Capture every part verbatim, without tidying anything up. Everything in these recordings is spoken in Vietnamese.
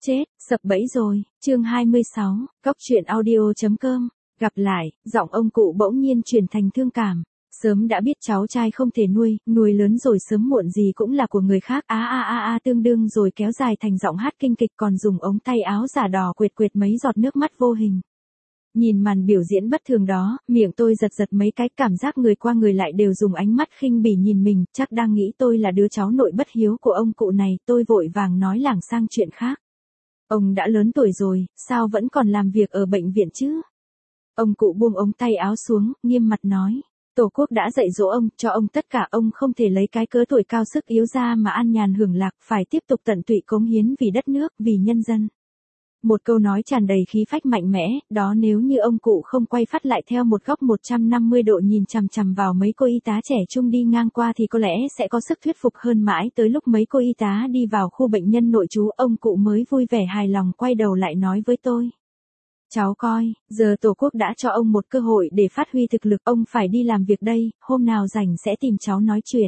Chết, sập bẫy rồi, chương hai mươi sáu, cóc truyện audio.com, gặp lại, giọng ông cụ bỗng nhiên chuyển thành thương cảm. Sớm đã biết cháu trai không thể nuôi, nuôi lớn rồi sớm muộn gì cũng là của người khác, á a a a tương đương rồi kéo dài thành giọng hát kinh kịch, còn dùng ống tay áo giả đỏ quệt quệt mấy giọt nước mắt vô hình. Nhìn màn biểu diễn bất thường đó, miệng tôi giật giật mấy cái, cảm giác người qua người lại đều dùng ánh mắt khinh bỉ nhìn mình, chắc đang nghĩ tôi là đứa cháu nội bất hiếu của ông cụ này. Tôi vội vàng nói lảng sang chuyện khác. Ông đã lớn tuổi rồi, sao vẫn còn làm việc ở bệnh viện chứ? Ông cụ buông ống tay áo xuống, nghiêm mặt nói. Tổ quốc đã dạy dỗ ông, cho ông tất cả, ông không thể lấy cái cớ tuổi cao sức yếu ra mà an nhàn hưởng lạc, phải tiếp tục tận tụy cống hiến vì đất nước, vì nhân dân. Một câu nói tràn đầy khí phách mạnh mẽ, đó nếu như ông cụ không quay phát lại theo một góc một trăm năm mươi độ nhìn chằm chằm vào mấy cô y tá trẻ trung đi ngang qua thì có lẽ sẽ có sức thuyết phục hơn. Mãi tới lúc mấy cô y tá đi vào khu bệnh nhân nội trú, ông cụ mới vui vẻ hài lòng quay đầu lại nói với tôi. Cháu coi, giờ Tổ quốc đã cho ông một cơ hội để phát huy thực lực, ông phải đi làm việc đây, hôm nào rảnh sẽ tìm cháu nói chuyện.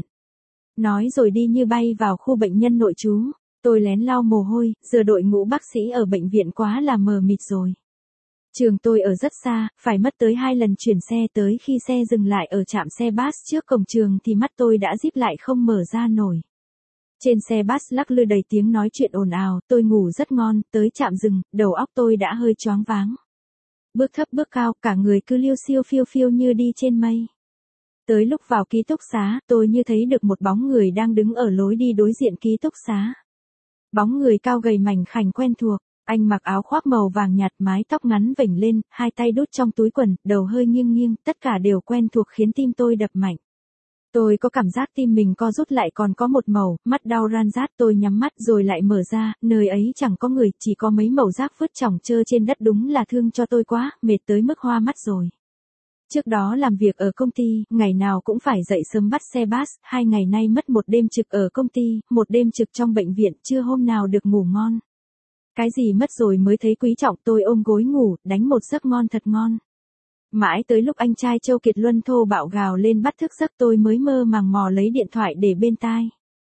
Nói rồi đi như bay vào khu bệnh nhân nội trú. Tôi lén lau mồ hôi, giờ đội ngũ bác sĩ ở bệnh viện quá là mờ mịt rồi. Trường tôi ở rất xa, phải mất tới hai lần chuyển xe, tới khi xe dừng lại ở trạm xe bus trước cổng trường thì mắt tôi đã díp lại không mở ra nổi. Trên xe bus lắc lư đầy tiếng nói chuyện ồn ào, tôi ngủ rất ngon, tới trạm dừng, đầu óc tôi đã hơi choáng váng. Bước thấp bước cao, cả người cứ liêu xiêu phiêu phiêu như đi trên mây. Tới lúc vào ký túc xá, tôi như thấy được một bóng người đang đứng ở lối đi đối diện ký túc xá. Bóng người cao gầy mảnh khảnh quen thuộc, anh mặc áo khoác màu vàng nhạt, mái tóc ngắn vểnh lên, hai tay đút trong túi quần, đầu hơi nghiêng nghiêng, tất cả đều quen thuộc khiến tim tôi đập mạnh. Tôi có cảm giác tim mình co rút lại, còn có một màu, mắt đau ran rát. Tôi nhắm mắt rồi lại mở ra, nơi ấy chẳng có người, chỉ có mấy mẩu rác vứt chỏng chơ trên đất, đúng là thương cho tôi quá, mệt tới mức hoa mắt rồi. Trước đó làm việc ở công ty, ngày nào cũng phải dậy sớm bắt xe bus, hai ngày nay mất một đêm trực ở công ty, một đêm trực trong bệnh viện, chưa hôm nào được ngủ ngon. Cái gì mất rồi mới thấy quý trọng, tôi ôm gối ngủ, đánh một giấc ngon thật ngon. Mãi tới lúc anh trai Châu Kiệt Luân thô bạo gào lên bắt thức giấc, tôi mới mơ màng mò lấy điện thoại để bên tai.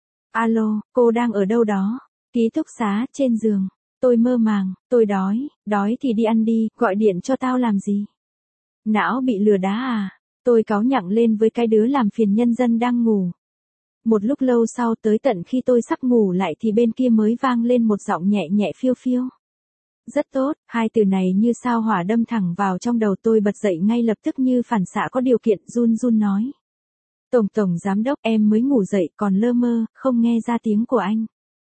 Alo, cô đang ở đâu đó? Ký túc xá, trên giường. Tôi mơ màng, tôi đói, đói thì đi ăn đi, gọi điện cho tao làm gì? Não bị lừa đá à? Tôi cáu nhặng lên với cái đứa làm phiền nhân dân đang ngủ. Một lúc lâu sau, tới tận khi tôi sắp ngủ lại thì bên kia mới vang lên một giọng nhẹ nhẹ phiêu phiêu. Rất tốt, hai từ này như sao hỏa đâm thẳng vào trong đầu tôi, bật dậy ngay lập tức như phản xạ có điều kiện, run run nói. Tổng tổng giám đốc, em mới ngủ dậy còn lơ mơ, không nghe ra tiếng của anh.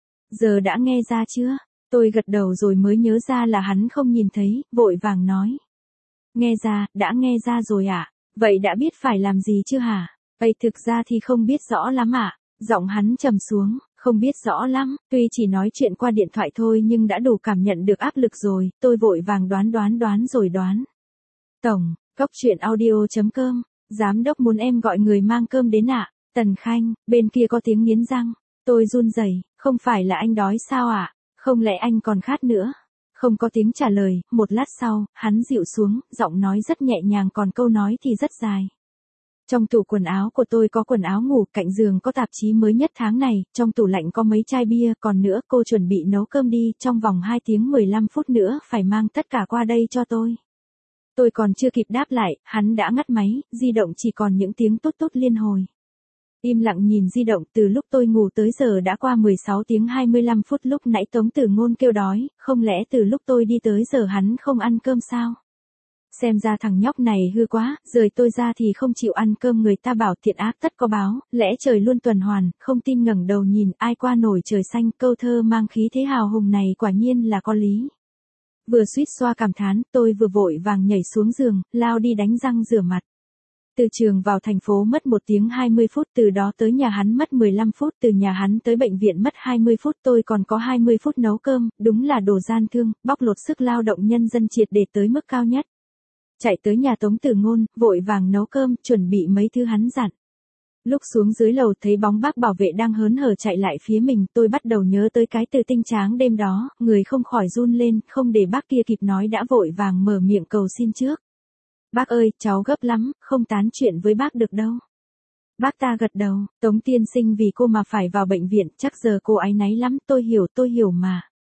Giờ đã nghe ra chưa? Tôi gật đầu rồi mới nhớ ra là hắn không nhìn thấy, vội vàng nói. Nghe ra, đã nghe ra rồi ạ. À? Vậy đã biết phải làm gì chưa hả? Ây, thực ra thì không biết rõ lắm ạ. À? Giọng hắn trầm xuống, không biết rõ lắm, tuy chỉ nói chuyện qua điện thoại thôi nhưng đã đủ cảm nhận được áp lực rồi. Tôi vội vàng đoán đoán đoán rồi đoán. Tổng, cóc truyện audio.com, giám đốc muốn em gọi người mang cơm đến ạ. À? Tần Khanh, bên kia có tiếng nghiến răng. Tôi run rẩy, không phải là anh đói sao ạ? À? Không lẽ anh còn khát nữa? Không có tiếng trả lời, một lát sau, hắn dịu xuống, giọng nói rất nhẹ nhàng, còn câu nói thì rất dài. Trong tủ quần áo của tôi có quần áo ngủ, cạnh giường có tạp chí mới nhất tháng này, trong tủ lạnh có mấy chai bia, còn nữa cô chuẩn bị nấu cơm đi, trong vòng hai tiếng mười lăm phút nữa phải mang tất cả qua đây cho tôi. Tôi còn chưa kịp đáp lại, hắn đã ngắt máy, di động chỉ còn những tiếng tút tút liên hồi. Im lặng nhìn di động, từ lúc tôi ngủ tới giờ đã qua mười sáu tiếng hai mươi lăm phút, lúc nãy Tống Tử Ngôn kêu đói, không lẽ từ lúc tôi đi tới giờ hắn không ăn cơm sao? Xem ra thằng nhóc này hư quá, rời tôi ra thì không chịu ăn cơm, người ta bảo thiện ác tất có báo, lẽ trời luôn tuần hoàn, không tin ngẩng đầu nhìn, ai qua nổi trời xanh, câu thơ mang khí thế hào hùng này quả nhiên là có lý. Vừa suýt xoa cảm thán, tôi vừa vội vàng nhảy xuống giường, lao đi đánh răng rửa mặt. Từ trường vào thành phố mất một tiếng hai mươi phút, từ đó tới nhà hắn mất mười lăm phút, từ nhà hắn tới bệnh viện mất hai mươi phút, tôi còn có hai mươi phút nấu cơm, đúng là đồ gian thương, bóc lột sức lao động nhân dân triệt để tới mức cao nhất. Chạy tới nhà Tống Tử Ngôn, vội vàng nấu cơm, chuẩn bị mấy thứ hắn dặn. Lúc xuống dưới lầu thấy bóng bác bảo vệ đang hớn hở chạy lại phía mình, tôi bắt đầu nhớ tới cái từ tinh tráng đêm đó, người không khỏi run lên, không để bác kia kịp nói đã vội vàng mở miệng cầu xin trước. Bác ơi, cháu gấp lắm, không tán chuyện với bác được đâu. Bác ta gật đầu, Tống tiên sinh vì cô mà phải vào bệnh viện, chắc giờ cô áy náy lắm, tôi hiểu, tôi hiểu mà.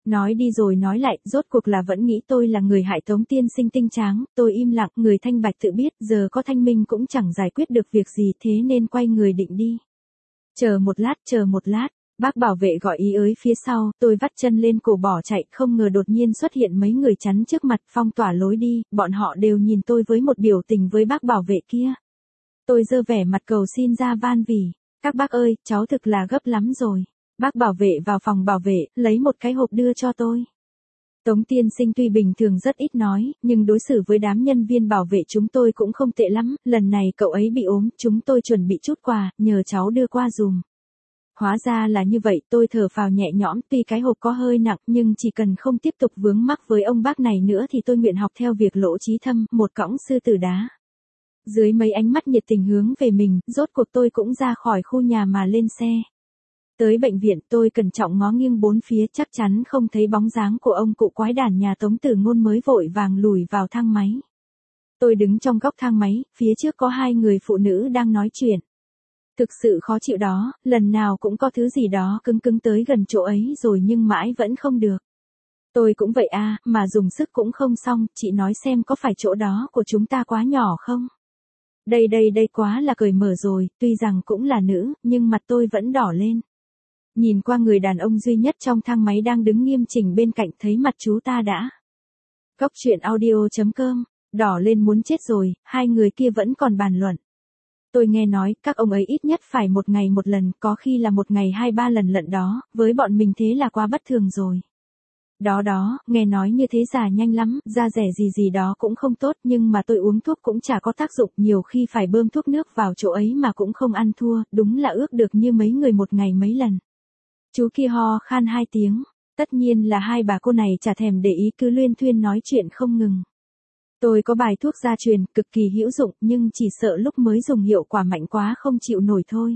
Nói đi rồi nói lại, rốt cuộc là vẫn nghĩ tôi là người hại Tống tiên sinh tinh tráng, tôi im lặng, người thanh bạch tự biết, giờ có thanh minh cũng chẳng giải quyết được việc gì thế nên quay người định đi. Chờ một lát, chờ một lát, bác bảo vệ gọi ý ới phía sau, tôi vắt chân lên cổ bỏ chạy, không ngờ đột nhiên xuất hiện mấy người chắn trước mặt phong tỏa lối đi, bọn họ đều nhìn tôi với một biểu tình với bác bảo vệ kia. Tôi giơ vẻ mặt cầu xin ra van vỉ, các bác ơi, cháu thực là gấp lắm rồi. Bác bảo vệ vào phòng bảo vệ, lấy một cái hộp đưa cho tôi. Tống tiên sinh tuy bình thường rất ít nói, nhưng đối xử với đám nhân viên bảo vệ chúng tôi cũng không tệ lắm, lần này cậu ấy bị ốm, chúng tôi chuẩn bị chút quà, nhờ cháu đưa qua dùm. Hóa ra là như vậy, tôi thở phào nhẹ nhõm, tuy cái hộp có hơi nặng nhưng chỉ cần không tiếp tục vướng mắc với ông bác này nữa thì tôi nguyện học theo việc Lỗ Chí Thâm, một cõng sư tử đá. Dưới mấy ánh mắt nhiệt tình hướng về mình, rốt cuộc tôi cũng ra khỏi khu nhà mà lên xe. Tới bệnh viện tôi cẩn trọng ngó nghiêng bốn phía chắc chắn không thấy bóng dáng của ông cụ quái đản nhà Tống Tử Ngôn mới vội vàng lùi vào thang máy. Tôi đứng trong góc thang máy, phía trước có hai người phụ nữ đang nói chuyện. Thực sự khó chịu đó, lần nào cũng có thứ gì đó cứng cứng tới gần chỗ ấy rồi nhưng mãi vẫn không được. Tôi cũng vậy à, mà dùng sức cũng không xong, chị nói xem có phải chỗ đó của chúng ta quá nhỏ không? Đây đây đây quá là cởi mở rồi, tuy rằng cũng là nữ, nhưng mặt tôi vẫn đỏ lên. Nhìn qua người đàn ông duy nhất trong thang máy đang đứng nghiêm chỉnh bên cạnh thấy mặt chú ta đã. Cốc truyện audio chấm com, đỏ lên muốn chết rồi, hai người kia vẫn còn bàn luận. Tôi nghe nói, các ông ấy ít nhất phải một ngày một lần, có khi là một ngày hai ba lần lận đó, với bọn mình thế là quá bất thường rồi. Đó đó, nghe nói như thế già nhanh lắm, da rẻ gì gì đó cũng không tốt, nhưng mà tôi uống thuốc cũng chả có tác dụng, nhiều khi phải bơm thuốc nước vào chỗ ấy mà cũng không ăn thua, đúng là ước được như mấy người một ngày mấy lần. Chú kia ho khan hai tiếng, tất nhiên là hai bà cô này chả thèm để ý cứ luyên thuyên nói chuyện không ngừng. Tôi có bài thuốc gia truyền, cực kỳ hữu dụng, nhưng chỉ sợ lúc mới dùng hiệu quả mạnh quá không chịu nổi thôi.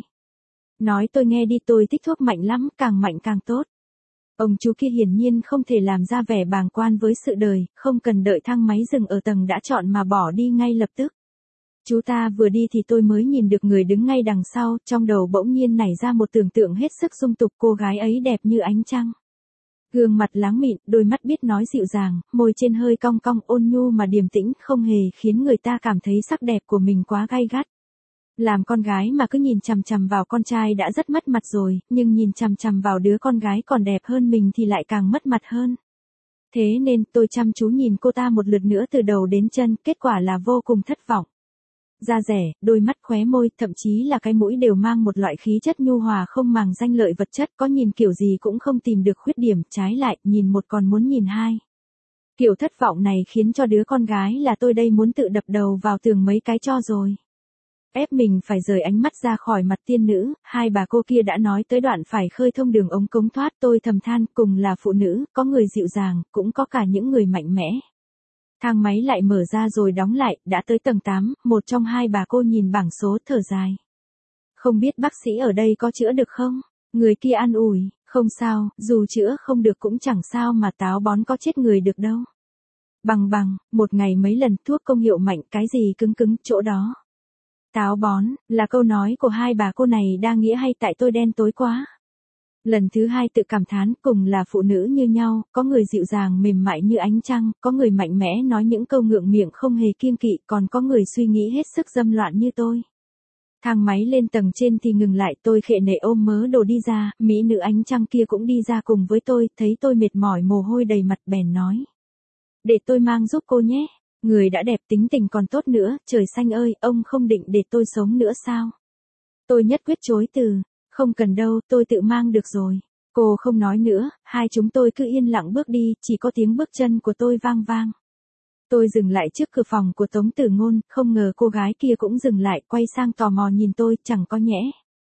Nói tôi nghe đi, tôi thích thuốc mạnh lắm, càng mạnh càng tốt. Ông chú kia hiển nhiên không thể làm ra vẻ bàng quan với sự đời, không cần đợi thang máy dừng ở tầng đã chọn mà bỏ đi ngay lập tức. Chú ta vừa đi thì tôi mới nhìn được người đứng ngay đằng sau, trong đầu bỗng nhiên nảy ra một tưởng tượng hết sức dung tục, cô gái ấy đẹp như ánh trăng. Gương mặt láng mịn, đôi mắt biết nói dịu dàng, môi trên hơi cong cong ôn nhu mà điềm tĩnh, không hề khiến người ta cảm thấy sắc đẹp của mình quá gay gắt. Làm con gái mà cứ nhìn chằm chằm vào con trai đã rất mất mặt rồi, nhưng nhìn chằm chằm vào đứa con gái còn đẹp hơn mình thì lại càng mất mặt hơn. Thế nên tôi chăm chú nhìn cô ta một lượt nữa từ đầu đến chân, kết quả là vô cùng thất vọng. Da rẻ, đôi mắt, khóe môi, thậm chí là cái mũi đều mang một loại khí chất nhu hòa không màng danh lợi vật chất, có nhìn kiểu gì cũng không tìm được khuyết điểm, trái lại, nhìn một còn muốn nhìn hai. Kiểu thất vọng này khiến cho đứa con gái là tôi đây muốn tự đập đầu vào tường mấy cái cho rồi. Ép mình phải rời ánh mắt ra khỏi mặt tiên nữ, hai bà cô kia đã nói tới đoạn phải khơi thông đường ống cống thoát, tôi thầm than, cùng là phụ nữ, có người dịu dàng, cũng có cả những người mạnh mẽ. Thang máy lại mở ra rồi đóng lại, đã tới tầng tám, một trong hai bà cô nhìn bảng số thở dài. Không biết bác sĩ ở đây có chữa được không? Người kia an ủi, không sao, dù chữa không được cũng chẳng sao mà táo bón có chết người được đâu. Bằng bằng, một ngày mấy lần thuốc công hiệu mạnh, cái gì cứng cứng, chỗ đó. Táo bón, là câu nói của hai bà cô này đa nghĩa hay tại tôi đen tối quá? Lần thứ hai tự cảm thán, cùng là phụ nữ như nhau, có người dịu dàng mềm mại như ánh trăng, có người mạnh mẽ nói những câu ngượng miệng không hề kiêng kỵ, còn có người suy nghĩ hết sức dâm loạn như tôi. Thang máy lên tầng trên thì ngừng lại, tôi khệ nệ ôm mớ đồ đi ra, mỹ nữ ánh trăng kia cũng đi ra cùng với tôi, thấy tôi mệt mỏi mồ hôi đầy mặt bèn nói. Để tôi mang giúp cô nhé, người đã đẹp tính tình còn tốt nữa, trời xanh ơi, ông không định để tôi sống nữa sao? Tôi nhất quyết chối từ. Không cần đâu, tôi tự mang được rồi. Cô không nói nữa, hai chúng tôi cứ yên lặng bước đi, chỉ có tiếng bước chân của tôi vang vang. Tôi dừng lại trước cửa phòng của Tống Tử Ngôn, không ngờ cô gái kia cũng dừng lại, quay sang tò mò nhìn tôi, chẳng có nhẽ.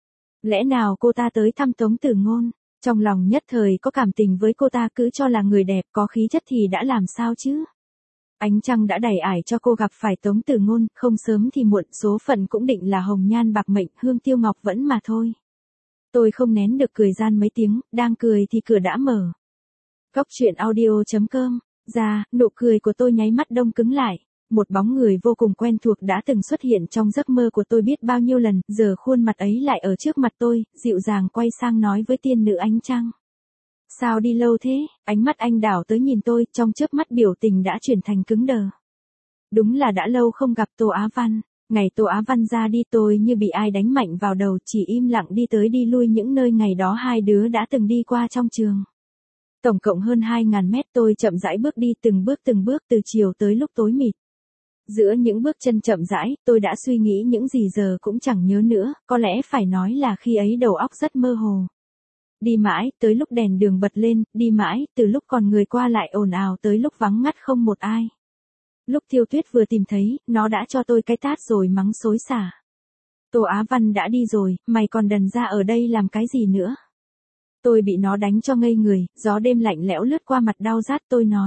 Lẽ nào cô ta tới thăm Tống Tử Ngôn? Trong lòng nhất thời có cảm tình với cô ta, cứ cho là người đẹp có khí chất thì đã làm sao chứ? Ánh trăng đã đầy ải cho cô gặp phải Tống Tử Ngôn, không sớm thì muộn, số phận cũng định là hồng nhan bạc mệnh, hương tiêu ngọc vẫn mà thôi. Tôi không nén được cười gian mấy tiếng, đang cười thì cửa đã mở. Cốc truyện audio chấm com, ra, nụ cười của tôi nháy mắt đông cứng lại. Một bóng người vô cùng quen thuộc đã từng xuất hiện trong giấc mơ của tôi biết bao nhiêu lần, giờ khuôn mặt ấy lại ở trước mặt tôi, dịu dàng quay sang nói với tiên nữ ánh trăng. Sao đi lâu thế? Ánh mắt anh đảo tới nhìn tôi, trong chớp mắt biểu tình đã chuyển thành cứng đờ. Đúng là đã lâu không gặp Tô Á Văn. Ngày Tô Á Văn ra đi tôi như bị ai đánh mạnh vào đầu, chỉ im lặng đi tới đi lui những nơi ngày đó hai đứa đã từng đi qua trong trường. Tổng cộng hơn hai ngàn mét, tôi chậm rãi bước đi từng bước từng bước từ chiều tới lúc tối mịt. Giữa những bước chân chậm rãi, tôi đã suy nghĩ những gì giờ cũng chẳng nhớ nữa, có lẽ phải nói là khi ấy đầu óc rất mơ hồ. Đi mãi, tới lúc đèn đường bật lên, đi mãi, từ lúc còn người qua lại ồn ào tới lúc vắng ngắt không một ai. Lúc Tiêu Tuyết vừa tìm thấy, nó đã cho tôi cái tát rồi mắng xối xả. Tô Á Văn đã đi rồi, mày còn đần ra ở đây làm cái gì nữa? Tôi bị nó đánh cho ngây người, gió đêm lạnh lẽo lướt qua mặt đau rát, tôi nói.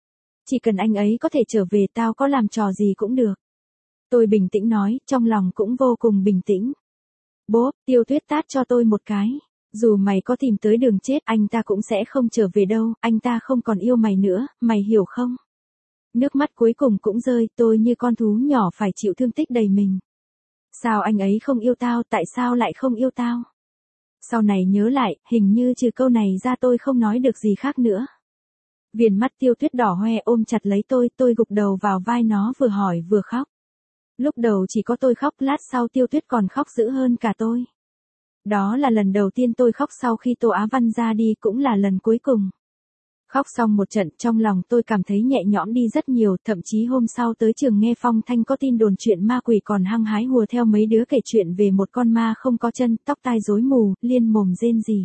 Chỉ cần anh ấy có thể trở về tao có làm trò gì cũng được. Tôi bình tĩnh nói, trong lòng cũng vô cùng bình tĩnh. Bố, Tiêu Tuyết tát cho tôi một cái. Dù mày có tìm tới đường chết, anh ta cũng sẽ không trở về đâu, anh ta không còn yêu mày nữa, mày hiểu không? Nước mắt cuối cùng cũng rơi, tôi như con thú nhỏ phải chịu thương tích đầy mình. Sao anh ấy không yêu tao, tại sao lại không yêu tao? Sau này nhớ lại, hình như trừ câu này ra tôi không nói được gì khác nữa. Viền mắt Tiêu Tuyết đỏ hoe ôm chặt lấy tôi, tôi gục đầu vào vai nó vừa hỏi vừa khóc. Lúc đầu chỉ có tôi khóc, lát sau Tiêu Tuyết còn khóc dữ hơn cả tôi. Đó là lần đầu tiên tôi khóc sau khi Tô Á Văn ra đi, cũng là lần cuối cùng. Khóc xong một trận, trong lòng tôi cảm thấy nhẹ nhõm đi rất nhiều, thậm chí hôm sau tới trường nghe phong thanh có tin đồn chuyện ma quỷ còn hăng hái hùa theo mấy đứa kể chuyện về một con ma không có chân, tóc tai rối mù, liên mồm rên rỉ.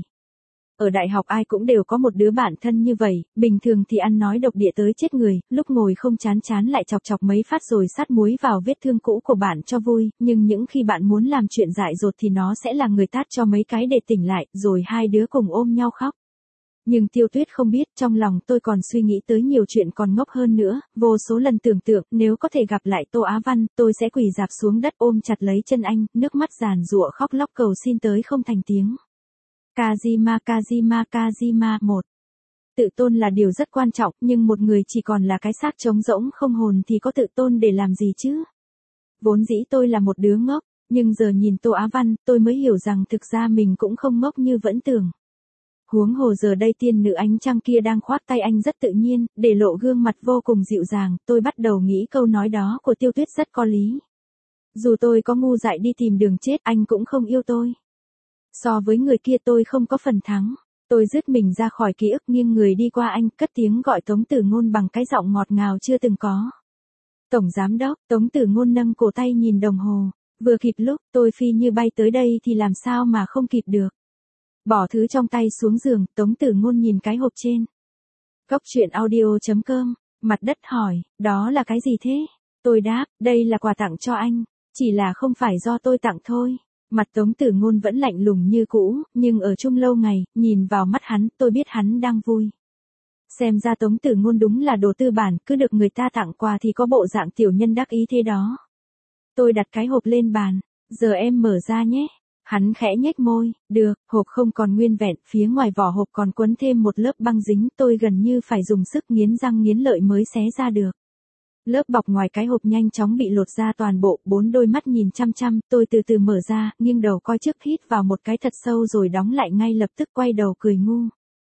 Ở đại học ai cũng đều có một đứa bạn thân như vậy, bình thường thì ăn nói độc địa tới chết người, lúc ngồi không chán chán lại chọc chọc mấy phát rồi sát muối vào vết thương cũ của bạn cho vui, nhưng những khi bạn muốn làm chuyện dại dột thì nó sẽ là người tát cho mấy cái để tỉnh lại, rồi hai đứa cùng ôm nhau khóc. Nhưng Tiêu Tuyết không biết, trong lòng tôi còn suy nghĩ tới nhiều chuyện còn ngốc hơn nữa, vô số lần tưởng tượng, nếu có thể gặp lại Tô Á Văn, tôi sẽ quỳ rạp xuống đất ôm chặt lấy chân anh, nước mắt giàn giụa khóc lóc cầu xin tới không thành tiếng. Kazima Kazima Kazima một. Tự tôn là điều rất quan trọng, nhưng một người chỉ còn là cái xác trống rỗng không hồn thì có tự tôn để làm gì chứ? Vốn dĩ tôi là một đứa ngốc, nhưng giờ nhìn Tô Á Văn, tôi mới hiểu rằng thực ra mình cũng không ngốc như vẫn tưởng. Huống hồ giờ đây tiên nữ ánh trăng kia đang khoác tay anh rất tự nhiên, để lộ gương mặt vô cùng dịu dàng, tôi bắt đầu nghĩ câu nói đó của Tiêu Tuyết rất có lý. Dù tôi có ngu dại đi tìm đường chết, anh cũng không yêu tôi. So với người kia tôi không có phần thắng. Tôi dứt mình ra khỏi ký ức, nghiêng người đi qua anh, cất tiếng gọi Tống Tử Ngôn bằng cái giọng ngọt ngào chưa từng có. Tổng giám đốc, Tống Tử Ngôn nâng cổ tay nhìn đồng hồ. Vừa kịp lúc, tôi phi như bay tới đây thì làm sao mà không kịp được. Bỏ thứ trong tay xuống giường, Tống Tử Ngôn nhìn cái hộp trên. Cốc truyện audio chấm com, mặt đất hỏi, đó là cái gì thế? Tôi đáp, đây là quà tặng cho anh, chỉ là không phải do tôi tặng thôi. Mặt Tống Tử Ngôn vẫn lạnh lùng như cũ, nhưng ở chung lâu ngày, nhìn vào mắt hắn, tôi biết hắn đang vui. Xem ra Tống Tử Ngôn đúng là đồ tư bản, cứ được người ta tặng quà thì có bộ dạng tiểu nhân đắc ý thế đó. Tôi đặt cái hộp lên bàn, giờ em mở ra nhé. Hắn khẽ nhếch môi, được, hộp không còn nguyên vẹn, phía ngoài vỏ hộp còn quấn thêm một lớp băng dính, tôi gần như phải dùng sức nghiến răng nghiến lợi mới xé ra được. Lớp bọc ngoài cái hộp nhanh chóng bị lột ra toàn bộ, bốn đôi mắt nhìn chăm chăm, tôi từ từ mở ra, nghiêng đầu coi trước, hít vào một cái thật sâu rồi đóng lại ngay lập tức, quay đầu cười ngu.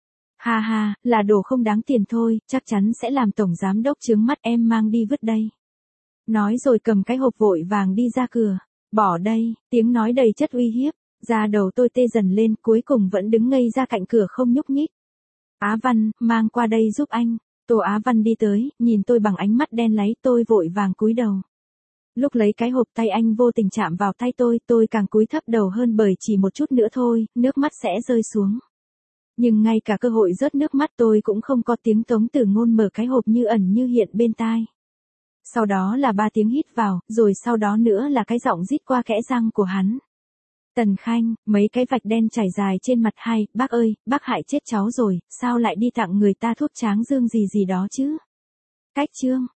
Ha ha, là đồ không đáng tiền thôi, chắc chắn sẽ làm tổng giám đốc chướng mắt, em mang đi vứt đây. Nói rồi cầm cái hộp vội vàng đi ra cửa. Bỏ đây, tiếng nói đầy chất uy hiếp, da đầu tôi tê dần lên, cuối cùng vẫn đứng ngây ra cạnh cửa không nhúc nhích. Á Văn, mang qua đây giúp anh. Tô Á Văn đi tới, nhìn tôi bằng ánh mắt đen láy, tôi vội vàng cúi đầu. Lúc lấy cái hộp tay anh vô tình chạm vào tay tôi, tôi càng cúi thấp đầu hơn bởi chỉ một chút nữa thôi, nước mắt sẽ rơi xuống. Nhưng ngay cả cơ hội rớt nước mắt tôi cũng không có, tiếng Tống Tử Ngôn mở cái hộp như ẩn như hiện bên tai. Sau đó là ba tiếng hít vào, rồi sau đó nữa là cái giọng rít qua kẽ răng của hắn. Tần Khanh, mấy cái vạch đen trải dài trên mặt. Hai, bác ơi, bác hại chết cháu rồi, sao lại đi tặng người ta thuốc tráng dương gì gì đó chứ? Cách chương.